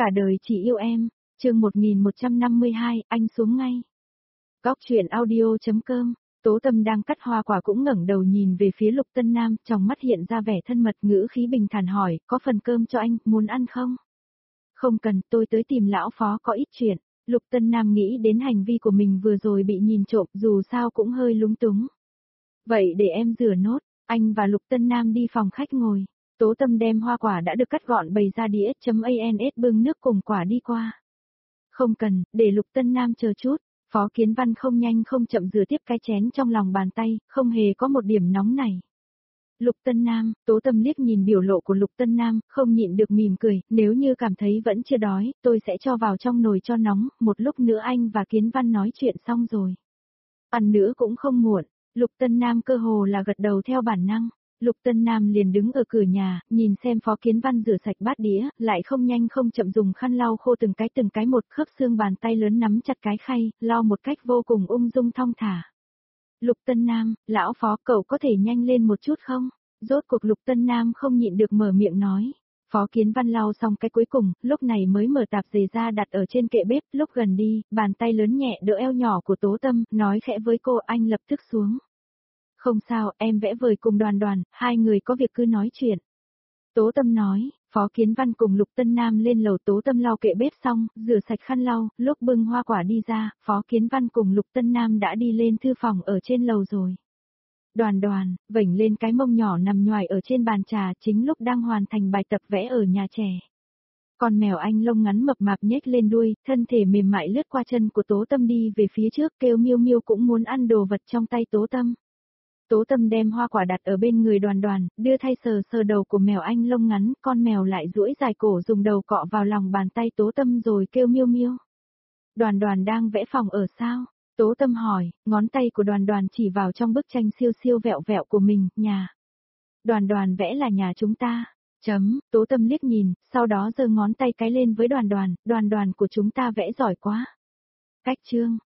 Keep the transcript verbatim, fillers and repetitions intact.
Cả đời chỉ yêu em, chương một nghìn một trăm năm mươi hai, anh xuống ngay. Góc truyện audio.com, Tố Tâm đang cắt hoa quả cũng ngẩng đầu nhìn về phía Lục Tân Nam, trong mắt hiện ra vẻ thân mật, ngữ khí bình thản hỏi, có phần cơm cho anh, muốn ăn không? Không cần, tôi tới tìm lão phó có ít chuyện. Lục Tân Nam nghĩ đến hành vi của mình vừa rồi bị nhìn trộm, dù sao cũng hơi lúng túng. Vậy để em rửa nốt, anh và Lục Tân Nam đi phòng khách ngồi. Tố Tâm đem hoa quả đã được cắt gọn bày ra đĩa .ans bưng nước cùng quả đi qua. Không cần, để Lục Tân Nam chờ chút. Phó Kiến Văn không nhanh không chậm rửa tiếp cái chén trong lòng bàn tay, không hề có một điểm nóng này. Lục Tân Nam, Tố Tâm liếc nhìn biểu lộ của Lục Tân Nam, không nhịn được mỉm cười, nếu như cảm thấy vẫn chưa đói, tôi sẽ cho vào trong nồi cho nóng, một lúc nữa anh và Kiến Văn nói chuyện xong rồi. Ăn nữa cũng không muộn, Lục Tân Nam cơ hồ là gật đầu theo bản năng. Lục Tân Nam liền đứng ở cửa nhà, nhìn xem Phó Kiến Văn rửa sạch bát đĩa, lại không nhanh không chậm dùng khăn lau khô từng cái từng cái một, khớp xương bàn tay lớn nắm chặt cái khay, lau một cách vô cùng ung dung thong thả. Lục Tân Nam, lão Phó, cậu có thể nhanh lên một chút không? Rốt cuộc Lục Tân Nam không nhịn được mở miệng nói. Phó Kiến Văn lau xong cái cuối cùng, lúc này mới mở tạp dề ra đặt ở trên kệ bếp, lúc gần đi, bàn tay lớn nhẹ đỡ eo nhỏ của Tố Tâm, nói khẽ với cô, anh lập tức xuống. Không sao, em vẽ vời cùng Đoàn Đoàn, hai người có việc cứ nói chuyện. Tố Tâm nói, Phó Kiến Văn cùng Lục Tân Nam lên lầu. Tố Tâm lau kệ bếp xong, rửa sạch khăn lau, lúc bưng hoa quả đi ra, Phó Kiến Văn cùng Lục Tân Nam đã đi lên thư phòng ở trên lầu rồi. Đoàn Đoàn, vểnh lên cái mông nhỏ nằm nhoài ở trên bàn trà chính lúc đang hoàn thành bài tập vẽ ở nhà trẻ. Con mèo anh lông ngắn mập mạp nhếch lên đuôi, thân thể mềm mại lướt qua chân của Tố Tâm đi về phía trước, kêu miêu miêu cũng muốn ăn đồ vật trong tay Tố Tâm. Tố Tâm đem hoa quả đặt ở bên người Đoàn Đoàn, đưa thay sờ sờ đầu của mèo anh lông ngắn, con mèo lại duỗi dài cổ dùng đầu cọ vào lòng bàn tay Tố Tâm rồi kêu miêu miêu. Đoàn Đoàn đang vẽ phòng ở sao? Tố Tâm hỏi, ngón tay của Đoàn Đoàn chỉ vào trong bức tranh siêu siêu vẹo vẹo của mình, nhà. Đoàn Đoàn vẽ là nhà chúng ta. Chấm, Tố Tâm liếc nhìn, sau đó giơ ngón tay cái lên với Đoàn Đoàn, Đoàn Đoàn của chúng ta vẽ giỏi quá. Cách chương.